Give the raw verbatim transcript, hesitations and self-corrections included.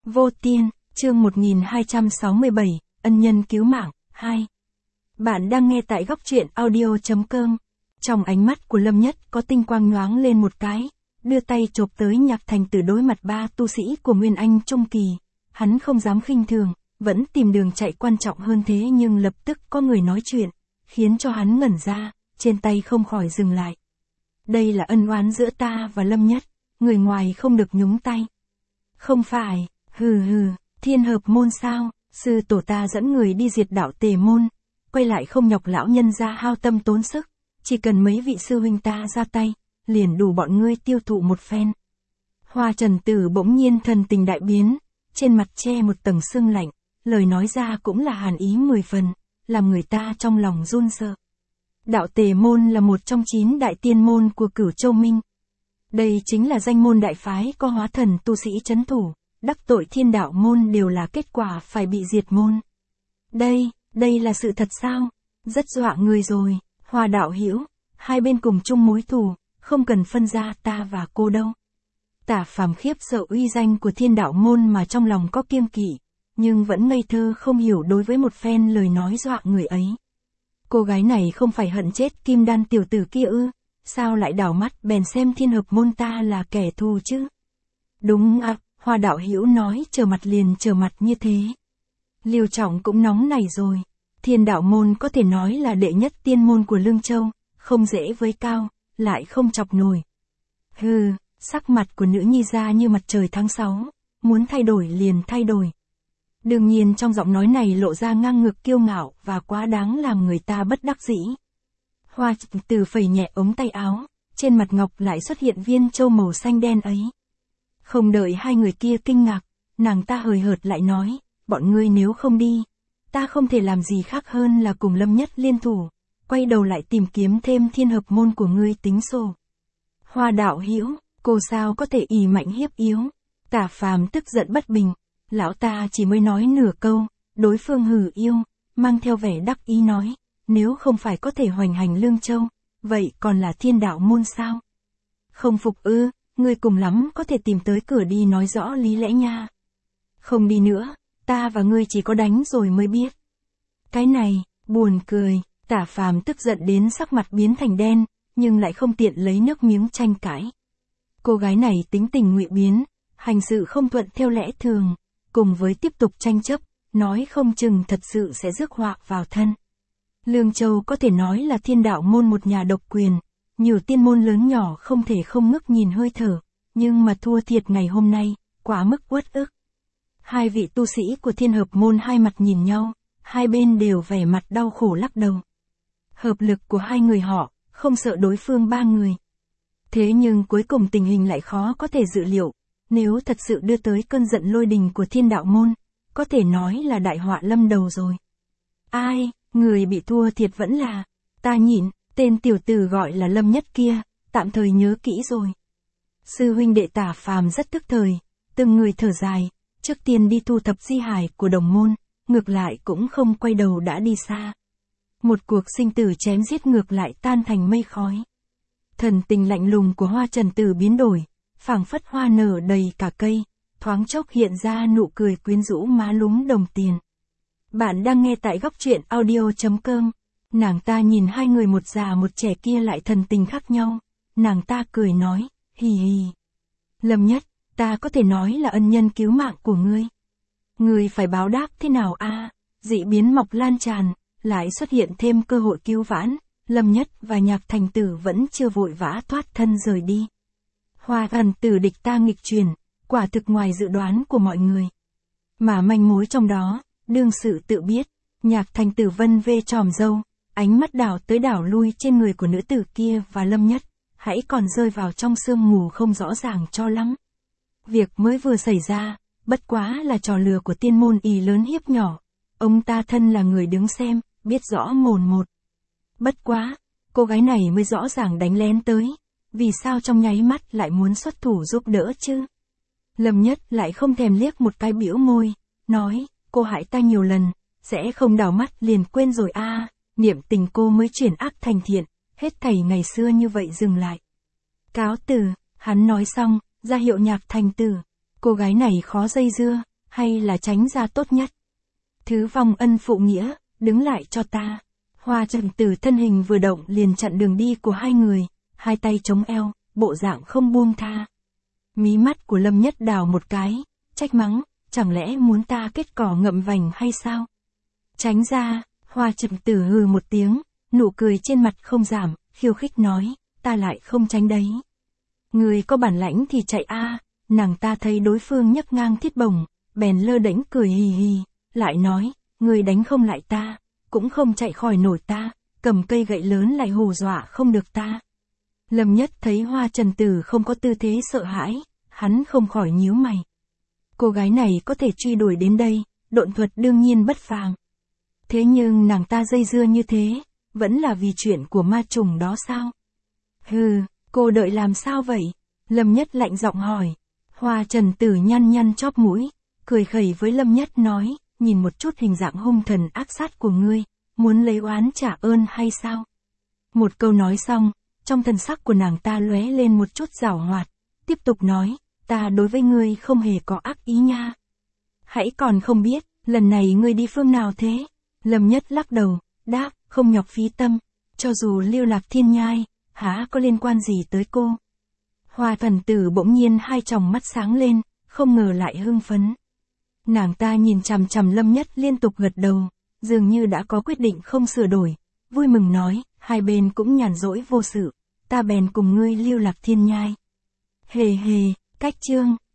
Vô Tiên, chương một nghìn hai trăm sáu mươi bảy, ân nhân cứu mạng, hai. Bạn đang nghe tại góc truyện audio.com. Trong ánh mắt của Lâm Nhất có tinh quang nhoáng lên một cái, đưa tay chộp tới Nhạc Thành Tử đối mặt ba tu sĩ của Nguyên Anh Trung Kỳ. Hắn không dám khinh thường, vẫn tìm đường chạy quan trọng hơn thế nhưng lập tức có người nói chuyện, khiến cho hắn ngẩn ra, trên tay không khỏi dừng lại. Đây là ân oán giữa ta và Lâm Nhất, người ngoài không được nhúng tay. Không phải, hừ hừ, Thiên Hợp môn sao, sư tổ ta dẫn người đi diệt đạo Tề môn, quay lại không nhọc lão nhân ra hao tâm tốn sức, chỉ cần mấy vị sư huynh ta ra tay, liền đủ bọn ngươi tiêu thụ một phen. Hoa Trần Tử bỗng nhiên thần tình đại biến, trên mặt che một tầng sương lạnh, lời nói ra cũng là hàn ý mười phần, làm người ta trong lòng run sợ. Đạo Tề môn là một trong chín đại tiên môn của Cửu Châu Minh. Đây chính là danh môn đại phái có hóa thần tu sĩ trấn thủ, đắc tội thiên đạo môn đều là kết quả phải bị diệt môn. Đây, đây là sự thật sao? Rất dọa người rồi, Hoa đạo hữu, hai bên cùng chung mối thù, không cần phân ra ta và cô đâu. Tả Phàm khiếp sợ uy danh của thiên đạo môn mà trong lòng có kiêng kỵ, nhưng vẫn ngây thơ không hiểu đối với một phen lời nói dọa người ấy. Cô gái này không phải hận chết Kim Đan tiểu tử kia ư? Sao lại đảo mắt bèn xem Thiên Hợp môn ta là kẻ thù chứ? Đúng ạ, à, Hoa đạo hữu nói trở mặt liền trở mặt như thế. Liêu Trọng cũng nóng nảy rồi. Thiên đạo môn có thể nói là đệ nhất tiên môn của Lương Châu, không dễ với cao, lại không chọc nổi. Hừ, sắc mặt của nữ nhi ra như mặt trời tháng sáu, muốn thay đổi liền thay đổi. Đương nhiên trong giọng nói này lộ ra ngang ngược kiêu ngạo và quá đáng làm người ta bất đắc dĩ. Hoa Từ phẩy nhẹ ống tay áo, trên mặt ngọc lại xuất hiện viên châu màu xanh đen ấy. Không đợi hai người kia kinh ngạc, nàng ta hời hợt lại nói, bọn ngươi nếu không đi, ta không thể làm gì khác hơn là cùng Lâm Nhất liên thủ, quay đầu lại tìm kiếm thêm Thiên Hợp môn của ngươi tính sổ. Hoa đạo hữu, cô sao có thể ỷ mạnh hiếp yếu? Tả Phàm tức giận bất bình, lão ta chỉ mới nói nửa câu, đối phương hừ yêu, mang theo vẻ đắc ý nói, nếu không phải có thể hoành hành Lương Châu, vậy còn là thiên đạo môn sao? Không phục ư, ngươi cùng lắm có thể tìm tới cửa đi nói rõ lý lẽ nha. Không đi nữa, ta và ngươi chỉ có đánh rồi mới biết. Cái này, buồn cười, Tả Phàm tức giận đến sắc mặt biến thành đen, nhưng lại không tiện lấy nước miếng tranh cãi. Cô gái này tính tình ngụy biến, hành sự không thuận theo lẽ thường, cùng với tiếp tục tranh chấp, nói không chừng thật sự sẽ rước họa vào thân. Lương Châu có thể nói là thiên đạo môn một nhà độc quyền, nhiều tiên môn lớn nhỏ không thể không ngước nhìn hơi thở, nhưng mà thua thiệt ngày hôm nay, quá mức uất ức. Hai vị tu sĩ của Thiên Hợp môn hai mặt nhìn nhau, hai bên đều vẻ mặt đau khổ lắc đầu. Hợp lực của hai người họ, không sợ đối phương ba người. Thế nhưng cuối cùng tình hình lại khó có thể dự liệu, nếu thật sự đưa tới cơn giận lôi đình của thiên đạo môn, có thể nói là đại họa lâm đầu rồi. Ai, người bị thua thiệt vẫn là, ta nhịn, tên tiểu tử gọi là Lâm Nhất kia, tạm thời nhớ kỹ rồi. Sư huynh đệ Tả Phàm rất tức thời, từng người thở dài, trước tiên đi thu thập di hài của đồng môn, ngược lại cũng không quay đầu đã đi xa. Một cuộc sinh tử chém giết ngược lại tan thành mây khói. Thần tình lạnh lùng của Hoa Trần Tử biến đổi, phảng phất hoa nở đầy cả cây, thoáng chốc hiện ra nụ cười quyến rũ má lúm đồng tiền. Bạn đang nghe tại góc truyện audio.com. Nàng ta nhìn hai người một già một trẻ kia lại thần tình khác nhau, nàng ta cười nói, hì hì. Lâm Nhất, ta có thể nói là ân nhân cứu mạng của ngươi. Ngươi phải báo đáp thế nào a? À? Dị biến mọc lan tràn, lại xuất hiện thêm cơ hội cứu vãn, Lâm Nhất và Nhạc Thành Tử vẫn chưa vội vã thoát thân rời đi. Hoa Trần Tử địch ta nghịch chuyển, quả thực ngoài dự đoán của mọi người. Mà manh mối trong đó, đương sự tự biết, Nhạc Thành Tử vân vê tròm râu, ánh mắt đảo tới đảo lui trên người của nữ tử kia và Lâm Nhất, hãy còn rơi vào trong sương mù không rõ ràng cho lắm. Việc mới vừa xảy ra, bất quá là trò lừa của tiên môn ỷ lớn hiếp nhỏ, ông ta thân là người đứng xem, biết rõ mồn một. Bất quá, cô gái này mới rõ ràng đánh lén tới, vì sao trong nháy mắt lại muốn xuất thủ giúp đỡ chứ? Lâm Nhất lại không thèm liếc một cái bĩu môi, nói, cô hại ta nhiều lần, sẽ không đảo mắt liền quên rồi a. À, niệm tình cô mới chuyển ác thành thiện, hết thảy ngày xưa như vậy dừng lại. Cáo từ, hắn nói xong, ra hiệu Nhạc Thành Tử, cô gái này khó dây dưa, hay là tránh ra tốt nhất? Thứ vong ân phụ nghĩa, đứng lại cho ta. Hoa Trần Tử thân hình vừa động liền chặn đường đi của hai người, hai tay chống eo, bộ dạng không buông tha. Mí mắt của Lâm Nhất đào một cái, trách mắng, chẳng lẽ muốn ta kết cỏ ngậm vành hay sao? Tránh ra, Hoa Trần Tử hừ một tiếng, nụ cười trên mặt không giảm, khiêu khích nói, ta lại không tránh đấy. Người có bản lãnh thì chạy a. Nàng ta thấy đối phương nhấc ngang thiết bổng, bèn lơ đễnh cười hì hì, lại nói, người đánh không lại ta, cũng không chạy khỏi nổi ta, cầm cây gậy lớn lại hù dọa không được ta. Lâm Nhất thấy Hoa Trần Tử không có tư thế sợ hãi, hắn không khỏi nhíu mày. Cô gái này có thể truy đuổi đến đây, độn thuật đương nhiên bất phàm. Thế nhưng nàng ta dây dưa như thế, vẫn là vì chuyện của ma trùng đó sao? Hừ, cô đợi làm sao vậy? Lâm Nhất lạnh giọng hỏi. Hoa Trần Tử nhăn nhăn chóp mũi, cười khẩy với Lâm Nhất nói, nhìn một chút hình dạng hung thần ác sát của ngươi, muốn lấy oán trả ơn hay sao? Một câu nói xong, trong thần sắc của nàng ta lóe lên một chút giảo hoạt, tiếp tục nói, ta đối với ngươi không hề có ác ý nha. Hãy còn không biết, lần này ngươi đi phương nào thế? Lâm Nhất lắc đầu, đáp, không nhọc phí tâm, cho dù lưu lạc thiên nhai, há có liên quan gì tới cô? Hoa Trần Tử bỗng nhiên hai tròng mắt sáng lên, không ngờ lại hưng phấn. Nàng ta nhìn chằm chằm Lâm Nhất liên tục gật đầu, dường như đã có quyết định không sửa đổi, vui mừng nói, hai bên cũng nhàn rỗi vô sự, ta bèn cùng ngươi lưu lạc thiên nhai. Hề hề, cách chương.